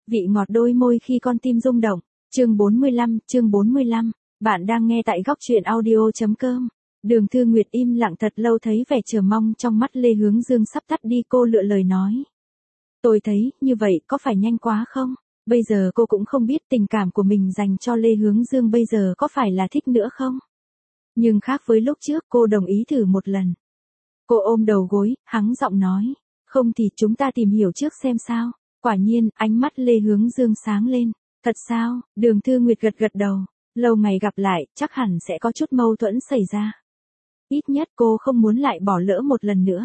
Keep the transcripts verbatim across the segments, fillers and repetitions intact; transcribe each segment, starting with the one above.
vị ngọt đôi môi khi con tim rung động. Chương bốn mươi lăm, chương bốn mươi lăm. Bạn đang nghe tại góc truyện audio chấm com. Đường Thư Nguyệt im lặng thật lâu, thấy vẻ chờ mong trong mắt Lê Hướng Dương sắp tắt đi, cô lựa lời nói. Tôi thấy, như vậy có phải nhanh quá không? Bây giờ cô cũng không biết tình cảm của mình dành cho Lê Hướng Dương bây giờ có phải là thích nữa không? Nhưng khác với lúc trước, cô đồng ý thử một lần. Cô ôm đầu gối, hắng giọng nói. Không thì chúng ta tìm hiểu trước xem sao. Quả nhiên, ánh mắt Lê Hướng Dương sáng lên. Thật sao? Đường Thư Nguyệt gật gật đầu. Lâu ngày gặp lại, chắc hẳn sẽ có chút mâu thuẫn xảy ra. Ít nhất cô không muốn lại bỏ lỡ một lần nữa.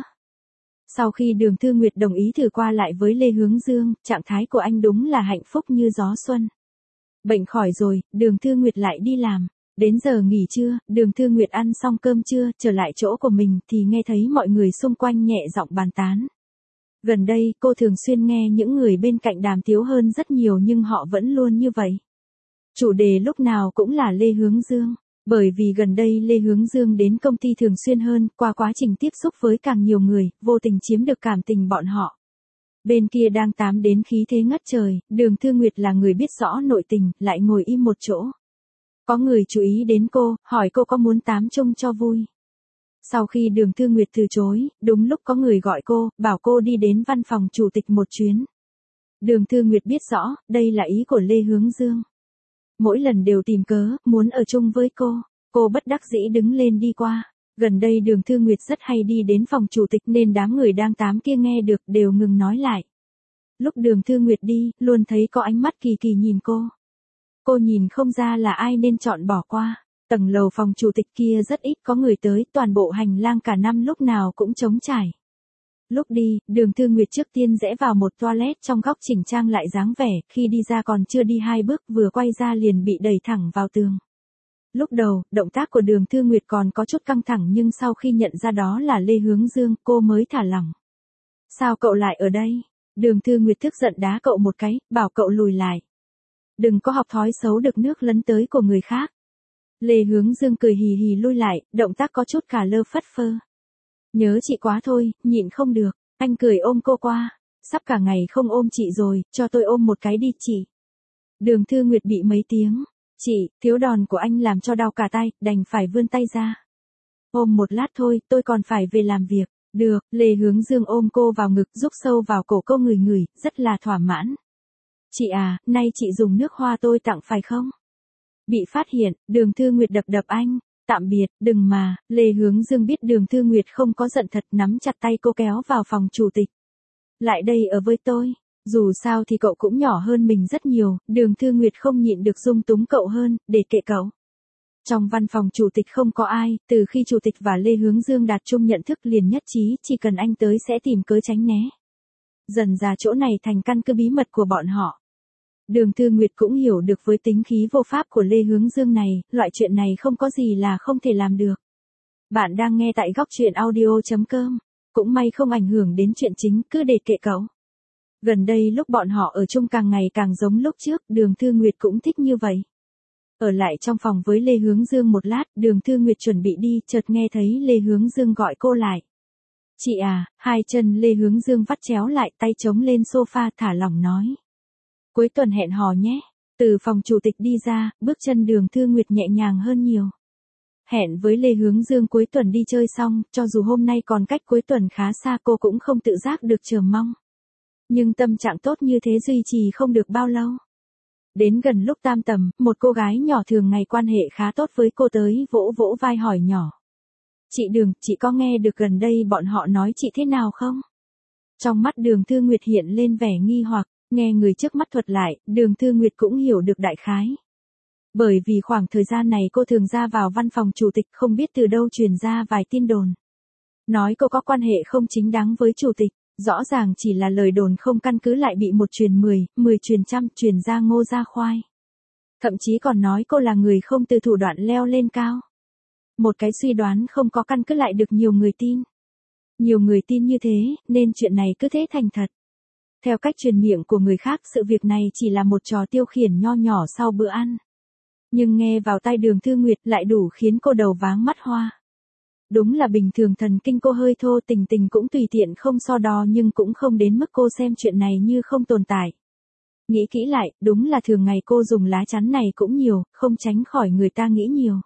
Sau khi Đường Thư Nguyệt đồng ý thử qua lại với Lê Hướng Dương, trạng thái của anh đúng là hạnh phúc như gió xuân. Bệnh khỏi rồi, Đường Thư Nguyệt lại đi làm. Đến giờ nghỉ trưa, Đường Thư Nguyệt ăn xong cơm trưa, trở lại chỗ của mình thì nghe thấy mọi người xung quanh nhẹ giọng bàn tán. Gần đây, cô thường xuyên nghe những người bên cạnh đàm tiếu hơn rất nhiều, nhưng họ vẫn luôn như vậy. Chủ đề lúc nào cũng là Lê Hướng Dương. Bởi vì gần đây Lê Hướng Dương đến công ty thường xuyên hơn, qua quá trình tiếp xúc với càng nhiều người, vô tình chiếm được cảm tình bọn họ. Bên kia đang tám đến khí thế ngất trời, Đường Thư Nguyệt là người biết rõ nội tình, lại ngồi im một chỗ. Có người chú ý đến cô, hỏi cô có muốn tám chung cho vui. Sau khi Đường Thư Nguyệt từ chối, đúng lúc có người gọi cô, bảo cô đi đến văn phòng chủ tịch một chuyến. Đường Thư Nguyệt biết rõ, đây là ý của Lê Hướng Dương. Mỗi lần đều tìm cớ, muốn ở chung với cô. Cô bất đắc dĩ đứng lên đi qua. Gần đây Đường Thư Nguyệt rất hay đi đến phòng chủ tịch nên đám người đang tám kia nghe được đều ngừng nói lại. Lúc Đường Thư Nguyệt đi, luôn thấy có ánh mắt kỳ kỳ nhìn cô. Cô nhìn không ra là ai nên chọn bỏ qua. Tầng lầu phòng chủ tịch kia rất ít có người tới, toàn bộ hành lang cả năm lúc nào cũng trống trải. Lúc đi, Đường Thư Nguyệt trước tiên rẽ vào một toilet trong góc chỉnh trang lại dáng vẻ, khi đi ra còn chưa đi hai bước vừa quay ra liền bị đẩy thẳng vào tường. Lúc đầu, động tác của Đường Thư Nguyệt còn có chút căng thẳng, nhưng sau khi nhận ra đó là Lê Hướng Dương, cô mới thả lỏng. Sao cậu lại ở đây? Đường Thư Nguyệt tức giận đá cậu một cái, bảo cậu lùi lại. Đừng có học thói xấu được nước lấn tới của người khác. Lê Hướng Dương cười hì hì lui lại, động tác có chút cả lơ phất phơ. Nhớ chị quá thôi, nhịn không được. Anh cười ôm cô qua. Sắp cả ngày không ôm chị rồi, cho tôi ôm một cái đi chị. Đường Thư Nguyệt bị mấy tiếng. Chị, thiếu đòn của anh làm cho đau cả tay, đành phải vươn tay ra. Ôm một lát thôi, tôi còn phải về làm việc. Được, Lê Hướng Dương ôm cô vào ngực, rúc sâu vào cổ cô ngửi ngửi, rất là thỏa mãn. Chị à, nay chị dùng nước hoa tôi tặng phải không? Bị phát hiện, Đường Thư Nguyệt đập đập anh. Tạm biệt, đừng mà. Lê Hướng Dương biết Đường Thư Nguyệt không có giận thật, nắm chặt tay cô kéo vào phòng chủ tịch. Lại đây ở với tôi. Dù sao thì cậu cũng nhỏ hơn mình rất nhiều, Đường Thư Nguyệt không nhịn được dung túng cậu hơn, để kệ cậu. Trong văn phòng chủ tịch không có ai, từ khi chủ tịch và Lê Hướng Dương đạt chung nhận thức liền nhất trí, chỉ cần anh tới sẽ tìm cớ tránh né. Dần ra chỗ này thành căn cứ bí mật của bọn họ. Đường Thư Nguyệt cũng hiểu được với tính khí vô pháp của Lê Hướng Dương này, loại chuyện này không có gì là không thể làm được. Bạn đang nghe tại góc truyện audio chấm com. Cũng may không ảnh hưởng đến chuyện chính, cứ để kệ cậu. Gần đây lúc bọn họ ở chung càng ngày càng giống lúc trước, Đường Thư Nguyệt cũng thích như vậy. Ở lại trong phòng với Lê Hướng Dương một lát, Đường Thư Nguyệt chuẩn bị đi, chợt nghe thấy Lê Hướng Dương gọi cô lại. Chị à, hai chân Lê Hướng Dương vắt chéo lại, tay chống lên sofa, thả lỏng nói. Cuối tuần hẹn hò nhé. Từ phòng chủ tịch đi ra, bước chân Đường Thư Nguyệt nhẹ nhàng hơn nhiều. Hẹn với Lê Hướng Dương cuối tuần đi chơi xong, cho dù hôm nay còn cách cuối tuần khá xa, cô cũng không tự giác được chờ mong. Nhưng tâm trạng tốt như thế duy trì không được bao lâu. Đến gần lúc tam tầm, một cô gái nhỏ thường ngày quan hệ khá tốt với cô tới vỗ vỗ vai hỏi nhỏ. Chị Đường, chị có nghe được gần đây bọn họ nói chị thế nào không? Trong mắt Đường Thư Nguyệt hiện lên vẻ nghi hoặc. Nghe người trước mắt thuật lại, Đường Thư Nguyệt cũng hiểu được đại khái. Bởi vì khoảng thời gian này cô thường ra vào văn phòng chủ tịch, không biết từ đâu truyền ra vài tin đồn. Nói cô có quan hệ không chính đáng với chủ tịch, rõ ràng chỉ là lời đồn không căn cứ lại bị một truyền mười, mười truyền trăm, truyền ra ngô ra khoai. Thậm chí còn nói cô là người không từ thủ đoạn leo lên cao. Một cái suy đoán không có căn cứ lại được nhiều người tin. Nhiều người tin như thế, nên chuyện này cứ thế thành thật. Theo cách truyền miệng của người khác, sự việc này chỉ là một trò tiêu khiển nho nhỏ sau bữa ăn. Nhưng nghe vào tai Đường Thư Nguyệt lại đủ khiến cô đầu váng mắt hoa. Đúng là bình thường thần kinh cô hơi thô, tình tình cũng tùy tiện không so đo, nhưng cũng không đến mức cô xem chuyện này như không tồn tại. Nghĩ kỹ lại, đúng là thường ngày cô dùng lá chắn này cũng nhiều, không tránh khỏi người ta nghĩ nhiều.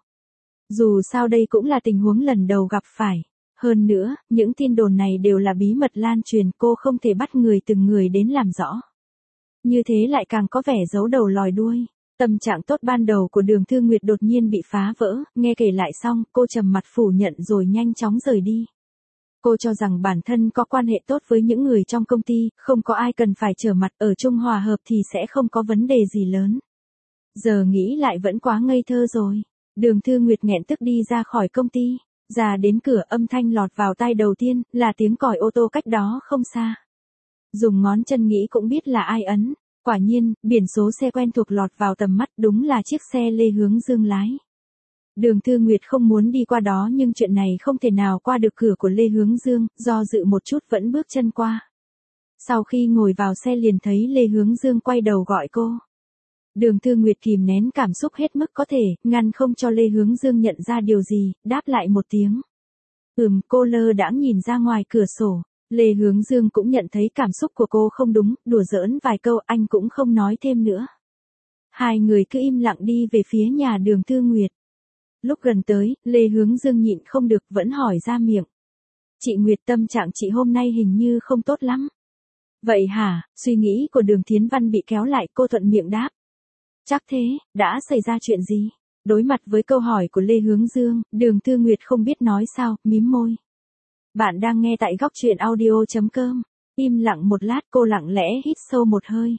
Dù sao đây cũng là tình huống lần đầu gặp phải. Hơn nữa, những tin đồn này đều là bí mật lan truyền, cô không thể bắt người từng người đến làm rõ. Như thế lại càng có vẻ giấu đầu lòi đuôi. Tâm trạng tốt ban đầu của Đường Thư Nguyệt đột nhiên bị phá vỡ, nghe kể lại xong, cô trầm mặt phủ nhận rồi nhanh chóng rời đi. Cô cho rằng bản thân có quan hệ tốt với những người trong công ty, không có ai cần phải trở mặt, ở chung hòa hợp thì sẽ không có vấn đề gì lớn. Giờ nghĩ lại vẫn quá ngây thơ rồi. Đường Thư Nguyệt nghẹn tức đi ra khỏi công ty. Ra đến cửa, âm thanh lọt vào tai đầu tiên, là tiếng còi ô tô cách đó không xa. Dùng ngón chân nghĩ cũng biết là ai ấn. Quả nhiên, biển số xe quen thuộc lọt vào tầm mắt, đúng là chiếc xe Lê Hướng Dương lái. Đường Thư Nguyệt không muốn đi qua đó nhưng chuyện này không thể nào qua được cửa của Lê Hướng Dương, do dự một chút vẫn bước chân qua. Sau khi ngồi vào xe liền thấy Lê Hướng Dương quay đầu gọi cô. Đường Thư Nguyệt kìm nén cảm xúc hết mức có thể, ngăn không cho Lê Hướng Dương nhận ra điều gì, đáp lại một tiếng. Ừm, cô lơ đãng nhìn ra ngoài cửa sổ. Lê Hướng Dương cũng nhận thấy cảm xúc của cô không đúng, đùa giỡn vài câu anh cũng không nói thêm nữa. Hai người cứ im lặng đi về phía nhà Đường Thư Nguyệt. Lúc gần tới, Lê Hướng Dương nhịn không được vẫn hỏi ra miệng. Chị Nguyệt, tâm trạng chị hôm nay hình như không tốt lắm. Vậy hả? Suy nghĩ của Đường Thiến Văn bị kéo lại, cô thuận miệng đáp. Chắc thế, đã xảy ra chuyện gì? Đối mặt với câu hỏi của Lê Hướng Dương, Đường Thư Nguyệt không biết nói sao, mím môi. Bạn đang nghe tại góc truyện audio chấm com. Im lặng một lát, cô lặng lẽ hít sâu một hơi.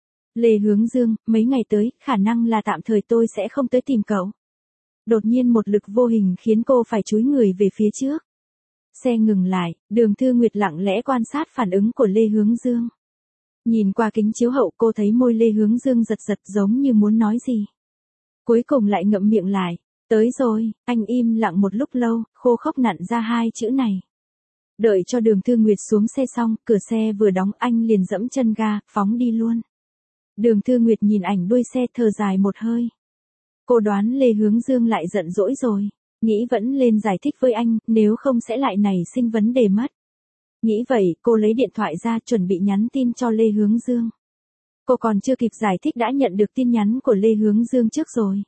Lê Hướng Dương, mấy ngày tới, khả năng là tạm thời tôi sẽ không tới tìm cậu. Đột nhiên một lực vô hình khiến cô phải chúi người về phía trước. Xe ngừng lại, Đường Thư Nguyệt lặng lẽ quan sát phản ứng của Lê Hướng Dương. Nhìn qua kính chiếu hậu cô thấy môi Lê Hướng Dương giật giật giống như muốn nói gì. Cuối cùng lại ngậm miệng lại. Tới rồi, anh im lặng một lúc lâu, khô khốc nặn ra hai chữ này. Đợi cho Đường Thư Nguyệt xuống xe xong, cửa xe vừa đóng anh liền dẫm chân ga, phóng đi luôn. Đường Thư Nguyệt nhìn ảnh đuôi xe thở dài một hơi. Cô đoán Lê Hướng Dương lại giận dỗi rồi. Nghĩ vẫn lên giải thích với anh, nếu không sẽ lại nảy sinh vấn đề mất. Nghĩ vậy, cô lấy điện thoại ra chuẩn bị nhắn tin cho Lê Hướng Dương. Cô còn chưa kịp giải thích đã nhận được tin nhắn của Lê Hướng Dương trước rồi.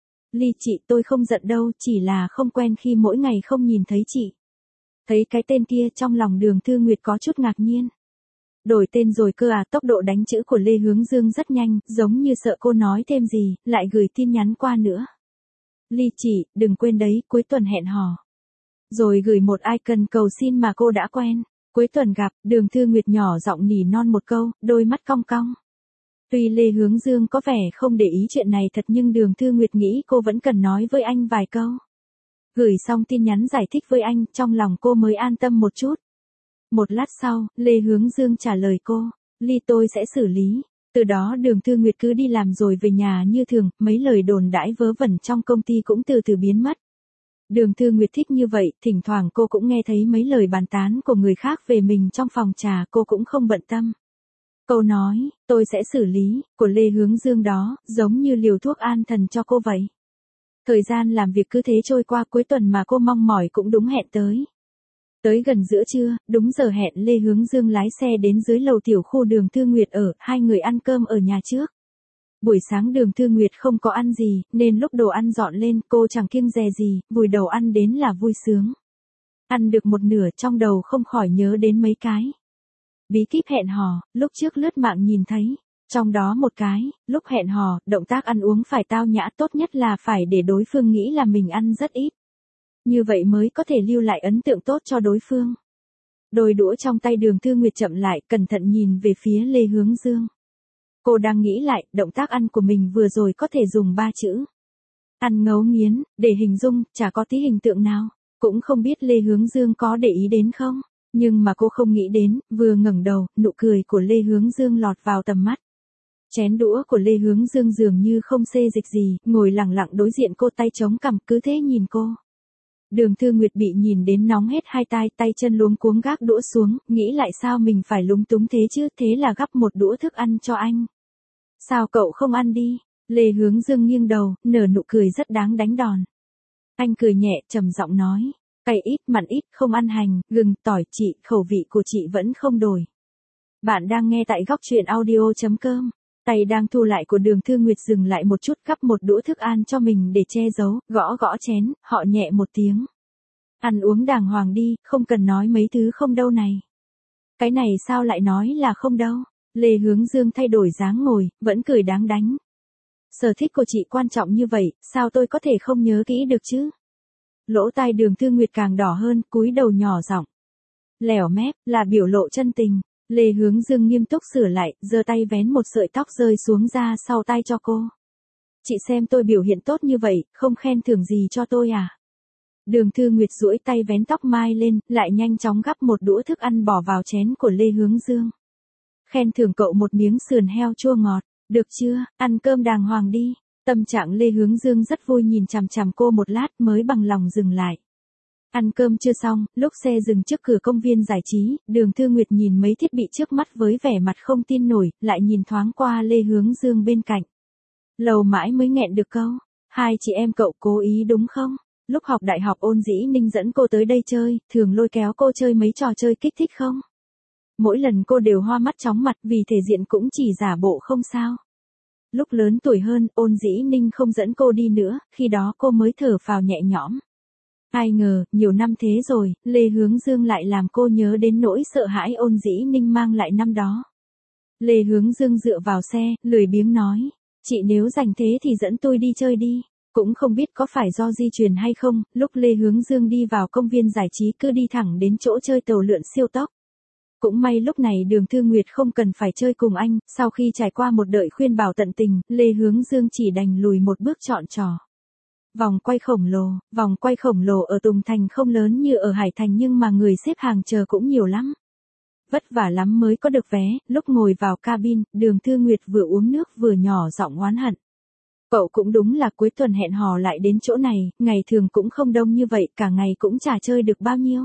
Ly chị, tôi không giận đâu, chỉ là không quen khi mỗi ngày không nhìn thấy chị. Thấy cái tên kia trong lòng Đường Thư Nguyệt có chút ngạc nhiên. Đổi tên rồi cơ à? Tốc độ đánh chữ của Lê Hướng Dương rất nhanh, giống như sợ cô nói thêm gì, lại gửi tin nhắn qua nữa. Ly chị, đừng quên đấy, cuối tuần hẹn hò. Rồi gửi một icon cầu xin mà cô đã quen. Cuối tuần gặp, Đường Thư Nguyệt nhỏ giọng nỉ non một câu, đôi mắt cong cong. Tuy Lê Hướng Dương có vẻ không để ý chuyện này thật nhưng Đường Thư Nguyệt nghĩ cô vẫn cần nói với anh vài câu. Gửi xong tin nhắn giải thích với anh, trong lòng cô mới an tâm một chút. Một lát sau, Lê Hướng Dương trả lời cô, Ly tôi sẽ xử lý. Từ đó Đường Thư Nguyệt cứ đi làm rồi về nhà như thường, mấy lời đồn đãi vớ vẩn trong công ty cũng từ từ biến mất. Đường Thư Nguyệt thích như vậy, thỉnh thoảng cô cũng nghe thấy mấy lời bàn tán của người khác về mình trong phòng trà, cô cũng không bận tâm. Câu nói, tôi sẽ xử lý, của Lê Hướng Dương đó, giống như liều thuốc an thần cho cô vậy. Thời gian làm việc cứ thế trôi qua, cuối tuần mà cô mong mỏi cũng đúng hẹn tới. Tới gần giữa trưa, đúng giờ hẹn Lê Hướng Dương lái xe đến dưới lầu tiểu khu Đường Thư Nguyệt ở, hai người ăn cơm ở nhà trước. Buổi sáng Đường Thư Nguyệt không có ăn gì, nên lúc đồ ăn dọn lên cô chẳng kiêng dè gì, vùi đầu ăn đến là vui sướng. Ăn được một nửa trong đầu không khỏi nhớ đến mấy cái. Bí kíp hẹn hò, lúc trước lướt mạng nhìn thấy. Trong đó một cái, lúc hẹn hò, động tác ăn uống phải tao nhã, tốt nhất là phải để đối phương nghĩ là mình ăn rất ít. Như vậy mới có thể lưu lại ấn tượng tốt cho đối phương. Đôi đũa trong tay Đường Thư Nguyệt chậm lại, cẩn thận nhìn về phía Lê Hướng Dương. Cô đang nghĩ lại, động tác ăn của mình vừa rồi có thể dùng ba chữ. Ăn ngấu nghiến, để hình dung, chả có tí hình tượng nào. Cũng không biết Lê Hướng Dương có để ý đến không. Nhưng mà cô không nghĩ đến, vừa ngẩng đầu, nụ cười của Lê Hướng Dương lọt vào tầm mắt. Chén đũa của Lê Hướng Dương dường như không xê dịch gì, ngồi lặng lặng đối diện cô, tay chống cằm, cứ thế nhìn cô. Đường Thư Nguyệt bị nhìn đến nóng hết hai tai, tay chân luống cuống gác đũa xuống, nghĩ lại sao mình phải lúng túng thế chứ, thế là gắp một đũa thức ăn cho anh. Sao cậu không ăn đi? Lê Hướng Dương nghiêng đầu, nở nụ cười rất đáng đánh đòn. Anh cười nhẹ, trầm giọng nói, cay ít, mặn ít, không ăn hành, gừng, tỏi, chị, khẩu vị của chị vẫn không đổi. Bạn đang nghe tại góc truyện audio chấm com. Tay đang thu lại của Đường Thư Nguyệt dừng lại một chút, gắp một đũa thức ăn cho mình để che giấu, gõ gõ chén, họ nhẹ một tiếng. Ăn uống đàng hoàng đi, không cần nói mấy thứ không đâu này. Cái này sao lại nói là không đâu. Lê Hướng Dương thay đổi dáng ngồi, vẫn cười đáng đánh. Sở thích của chị quan trọng như vậy, sao tôi có thể không nhớ kỹ được chứ? Lỗ tai Đường Thư Nguyệt càng đỏ hơn, cúi đầu nhỏ giọng. Lẻo mép, là biểu lộ chân tình. Lê Hướng Dương nghiêm túc sửa lại, giơ tay vén một sợi tóc rơi xuống ra sau tai cho cô. Chị xem tôi biểu hiện tốt như vậy, không khen thưởng gì cho tôi à? Đường Thư Nguyệt duỗi tay vén tóc mai lên, lại nhanh chóng gắp một đũa thức ăn bỏ vào chén của Lê Hướng Dương. Khen thưởng cậu một miếng sườn heo chua ngọt, được chưa, ăn cơm đàng hoàng đi. Tâm trạng Lê Hướng Dương rất vui, nhìn chằm chằm cô một lát mới bằng lòng dừng lại. Ăn cơm chưa xong, lúc xe dừng trước cửa công viên giải trí, Đường Thư Nguyệt nhìn mấy thiết bị trước mắt với vẻ mặt không tin nổi, lại nhìn thoáng qua Lê Hướng Dương bên cạnh. Lâu mãi mới nghẹn được câu, hai chị em cậu cố ý đúng không? Lúc học đại học Ôn Dĩ Ninh dẫn cô tới đây chơi, thường lôi kéo cô chơi mấy trò chơi kích thích không? Mỗi lần cô đều hoa mắt chóng mặt, vì thể diện cũng chỉ giả bộ không sao. Lúc lớn tuổi hơn, Ôn Dĩ Ninh không dẫn cô đi nữa, khi đó cô mới thở phào nhẹ nhõm. Ai ngờ, nhiều năm thế rồi, Lê Hướng Dương lại làm cô nhớ đến nỗi sợ hãi Ôn Dĩ Ninh mang lại năm đó. Lê Hướng Dương dựa vào xe, lười biếng nói, chị nếu rảnh thế thì dẫn tôi đi chơi đi. Cũng không biết có phải do di truyền hay không, lúc Lê Hướng Dương đi vào công viên giải trí cứ đi thẳng đến chỗ chơi tàu lượn siêu tốc. Cũng may lúc này Đường Thư Nguyệt không cần phải chơi cùng anh, sau khi trải qua một đợi khuyên bảo tận tình, Lê Hướng Dương chỉ đành lùi một bước chọn trò. Vòng quay khổng lồ, vòng quay khổng lồ ở Tùng Thành không lớn như ở Hải Thành nhưng mà người xếp hàng chờ cũng nhiều lắm. Vất vả lắm mới có được vé, lúc ngồi vào cabin, Đường Thư Nguyệt vừa uống nước vừa nhỏ giọng oán hận. Cậu cũng đúng là cuối tuần hẹn hò lại đến chỗ này, ngày thường cũng không đông như vậy, cả ngày cũng chả chơi được bao nhiêu.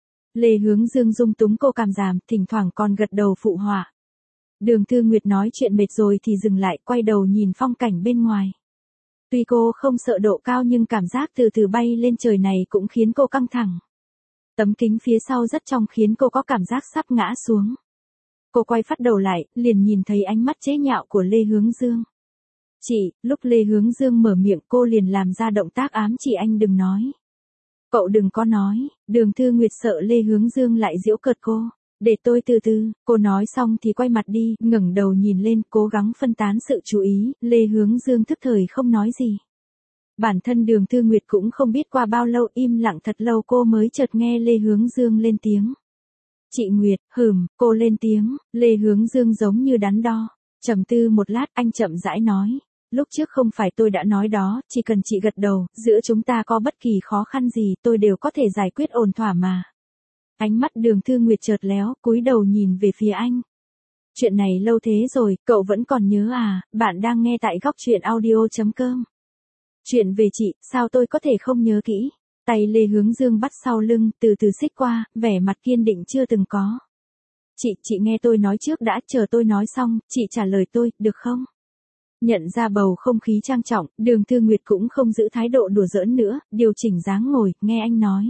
Lê Hướng Dương dung túng cô cằm giảm, thỉnh thoảng còn gật đầu phụ họa. Đường Thư Nguyệt nói chuyện mệt rồi thì dừng lại, quay đầu nhìn phong cảnh bên ngoài. Tuy cô không sợ độ cao nhưng cảm giác từ từ bay lên trời này cũng khiến cô căng thẳng. Tấm kính phía sau rất trong khiến cô có cảm giác sắp ngã xuống. Cô quay phát đầu lại, liền nhìn thấy ánh mắt chế nhạo của Lê Hướng Dương. Chị, lúc Lê Hướng Dương mở miệng cô liền làm ra động tác ám chỉ anh đừng nói. Cậu đừng có nói, Đường Thư Nguyệt sợ Lê Hướng Dương lại giễu cợt cô. Để tôi từ từ, cô nói xong thì quay mặt đi, ngẩng đầu nhìn lên, cố gắng phân tán sự chú ý, Lê Hướng Dương thức thời không nói gì. Bản thân Đường Thư Nguyệt cũng không biết qua bao lâu, im lặng thật lâu cô mới chợt nghe Lê Hướng Dương lên tiếng. Chị Nguyệt, hừm, cô lên tiếng, Lê Hướng Dương giống như đắn đo. Trầm tư một lát, anh chậm rãi nói. Lúc trước không phải tôi đã nói đó, chỉ cần chị gật đầu, giữa chúng ta có bất kỳ khó khăn gì tôi đều có thể giải quyết ổn thỏa mà. Ánh mắt Đường Thư Nguyệt chợt léo, cúi đầu nhìn về phía anh. Chuyện này lâu thế rồi, cậu vẫn còn nhớ à? Bạn đang nghe tại góc truyện audio chấm com. Chuyện về chị, sao tôi có thể không nhớ kỹ? Tay Lê Hướng Dương bắt sau lưng, từ từ xích qua, vẻ mặt kiên định chưa từng có. Chị, chị nghe tôi nói trước đã, chờ tôi nói xong, chị trả lời tôi, được không? Nhận ra bầu không khí trang trọng, Đường Thư Nguyệt cũng không giữ thái độ đùa giỡn nữa, điều chỉnh dáng ngồi, nghe anh nói.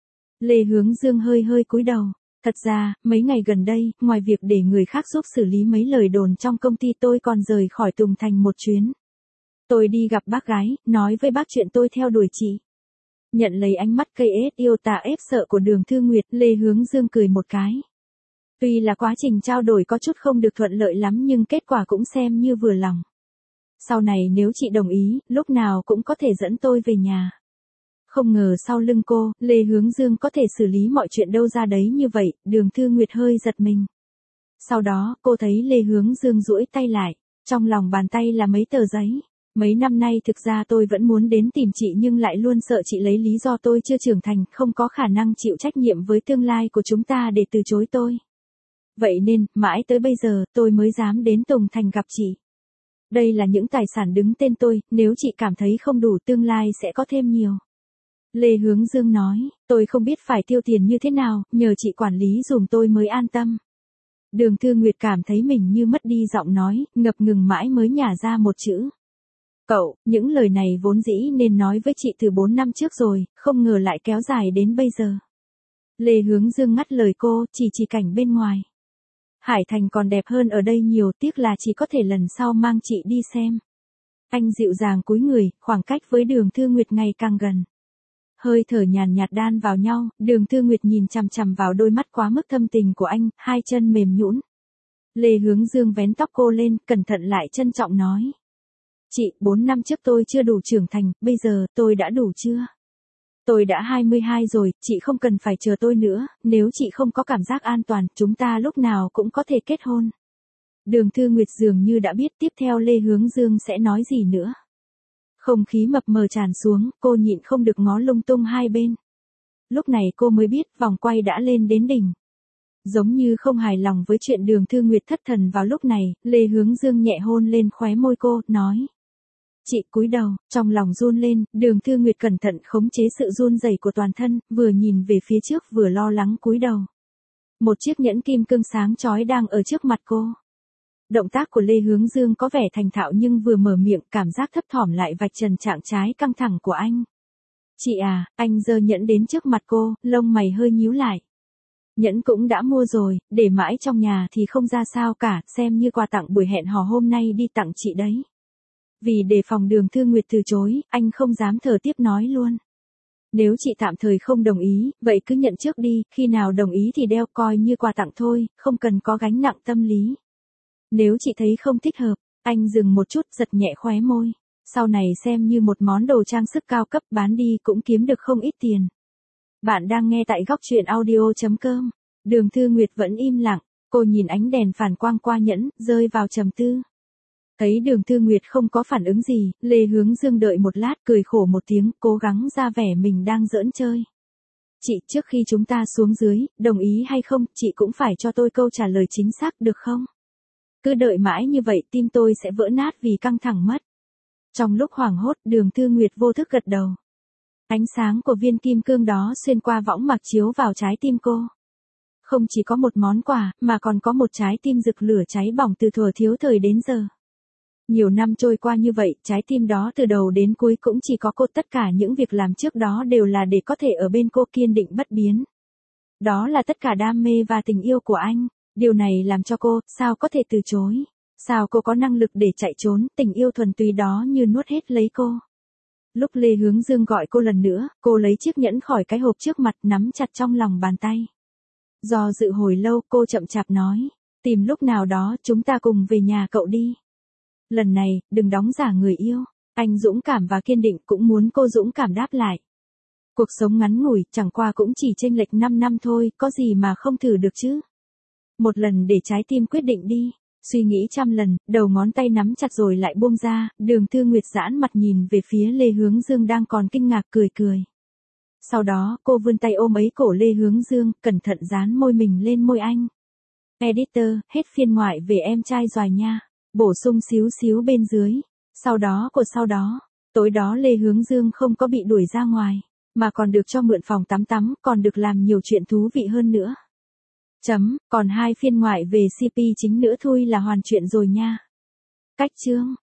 Lê Hướng Dương hơi hơi cúi đầu. Thật ra, mấy ngày gần đây, ngoài việc để người khác giúp xử lý mấy lời đồn trong công ty tôi còn rời khỏi Tùng Thành một chuyến. Tôi đi gặp bác gái, nói với bác chuyện tôi theo đuổi chị. Nhận lấy ánh mắt cây ết yêu tà ép sợ của Đường Thư Nguyệt, Lê Hướng Dương cười một cái. Tuy là quá trình trao đổi có chút không được thuận lợi lắm nhưng kết quả cũng xem như vừa lòng. Sau này nếu chị đồng ý, lúc nào cũng có thể dẫn tôi về nhà. Không ngờ sau lưng cô, Lê Hướng Dương có thể xử lý mọi chuyện đâu ra đấy như vậy, Đường Thư Nguyệt hơi giật mình. Sau đó, cô thấy Lê Hướng Dương duỗi tay lại, trong lòng bàn tay là mấy tờ giấy. Mấy năm nay thực ra tôi vẫn muốn đến tìm chị nhưng lại luôn sợ chị lấy lý do tôi chưa trưởng thành, không có khả năng chịu trách nhiệm với tương lai của chúng ta để từ chối tôi. Vậy nên, mãi tới bây giờ, tôi mới dám đến Tùng Thành gặp chị. Đây là những tài sản đứng tên tôi, nếu chị cảm thấy không đủ tương lai sẽ có thêm nhiều. Lê Hướng Dương nói, tôi không biết phải tiêu tiền như thế nào, nhờ chị quản lý dùm tôi mới an tâm. Đường Thư Nguyệt cảm thấy mình như mất đi giọng nói, ngập ngừng mãi mới nhả ra một chữ. Cậu, những lời này vốn dĩ nên nói với chị từ bốn năm trước rồi, không ngờ lại kéo dài đến bây giờ. Lê Hướng Dương ngắt lời cô, chỉ chỉ cảnh bên ngoài. Hải Thành còn đẹp hơn ở đây nhiều, tiếc là chỉ có thể lần sau mang chị đi xem. Anh dịu dàng cúi người, khoảng cách với Đường Thư Nguyệt ngày càng gần. Hơi thở nhàn nhạt đan vào nhau, Đường Thư Nguyệt nhìn chằm chằm vào đôi mắt quá mức thâm tình của anh, hai chân mềm nhũn. Lê Hướng Dương vén tóc cô lên, cẩn thận lại trân trọng nói. Chị, bốn năm trước tôi chưa đủ trưởng thành, bây giờ tôi đã đủ chưa? Tôi đã hai mươi hai rồi, chị không cần phải chờ tôi nữa, nếu chị không có cảm giác an toàn, chúng ta lúc nào cũng có thể kết hôn. Đường Thư Nguyệt dường như đã biết tiếp theo Lê Hướng Dương sẽ nói gì nữa. Không khí mập mờ tràn xuống, cô nhịn không được ngó lung tung hai bên. Lúc này cô mới biết vòng quay đã lên đến đỉnh. Giống như không hài lòng với chuyện Đường Thư Nguyệt thất thần vào lúc này, Lê Hướng Dương nhẹ hôn lên khóe môi cô, nói. Chị cúi đầu, trong lòng run lên, Đường Thư Nguyệt cẩn thận khống chế sự run rẩy của toàn thân, vừa nhìn về phía trước vừa lo lắng cúi đầu. Một chiếc nhẫn kim cương sáng chói đang ở trước mặt cô. Động tác của Lê Hướng Dương có vẻ thành thạo nhưng vừa mở miệng cảm giác thấp thỏm lại vạch trần trạng trái căng thẳng của anh. Chị à, anh giơ nhẫn đến trước mặt cô, lông mày hơi nhíu lại. Nhẫn cũng đã mua rồi, để mãi trong nhà thì không ra sao cả, xem như quà tặng buổi hẹn hò hôm nay đi tặng chị đấy. Vì đề phòng Đường Thư Nguyệt từ chối, anh không dám thở tiếp nói luôn. Nếu chị tạm thời không đồng ý, vậy cứ nhận trước đi, khi nào đồng ý thì đeo coi như quà tặng thôi, không cần có gánh nặng tâm lý. Nếu chị thấy không thích hợp, anh dừng một chút giật nhẹ khóe môi. Sau này xem như một món đồ trang sức cao cấp bán đi cũng kiếm được không ít tiền. Bạn đang nghe tại góc truyện audio chấm com. Đường Thư Nguyệt vẫn im lặng, cô nhìn ánh đèn phản quang qua nhẫn, rơi vào trầm tư. Thấy Đường Thư Nguyệt không có phản ứng gì, Lê Hướng Dương đợi một lát cười khổ một tiếng, cố gắng ra vẻ mình đang giỡn chơi. Chị, trước khi chúng ta xuống dưới, đồng ý hay không, chị cũng phải cho tôi câu trả lời chính xác được không? Cứ đợi mãi như vậy tim tôi sẽ vỡ nát vì căng thẳng mất. Trong lúc hoảng hốt, Đường Thư Nguyệt vô thức gật đầu. Ánh sáng của viên kim cương đó xuyên qua võng mạc chiếu vào trái tim cô. Không chỉ có một món quà, mà còn có một trái tim rực lửa cháy bỏng từ thuở thiếu thời đến giờ. Nhiều năm trôi qua như vậy, trái tim đó từ đầu đến cuối cũng chỉ có cô, tất cả những việc làm trước đó đều là để có thể ở bên cô kiên định bất biến. Đó là tất cả đam mê và tình yêu của anh, điều này làm cho cô, sao có thể từ chối, sao cô có năng lực để chạy trốn, tình yêu thuần túy đó như nuốt hết lấy cô. Lúc Lê Hướng Dương gọi cô lần nữa, cô lấy chiếc nhẫn khỏi cái hộp trước mặt nắm chặt trong lòng bàn tay. Do dự hồi lâu cô chậm chạp nói, tìm lúc nào đó chúng ta cùng về nhà cậu đi. Lần này, đừng đóng giả người yêu. Anh dũng cảm và kiên định cũng muốn cô dũng cảm đáp lại. Cuộc sống ngắn ngủi, chẳng qua cũng chỉ chênh lệch năm năm thôi, có gì mà không thử được chứ. Một lần để trái tim quyết định đi. Suy nghĩ trăm lần, đầu ngón tay nắm chặt rồi lại buông ra, Đường Thư Nguyệt giãn mặt nhìn về phía Lê Hướng Dương đang còn kinh ngạc cười cười. Sau đó, cô vươn tay ôm lấy cổ Lê Hướng Dương, cẩn thận dán môi mình lên môi anh. Editor, hết phiên ngoại về em trai giỏi nha. Bổ sung xíu xíu bên dưới. Sau đó của sau đó, tối đó Lê Hướng Dương không có bị đuổi ra ngoài, mà còn được cho mượn phòng tắm tắm, còn được làm nhiều chuyện thú vị hơn nữa. Chấm, còn hai phiên ngoại về xê pê chính nữa thôi là hoàn chuyện rồi nha. Cách chương.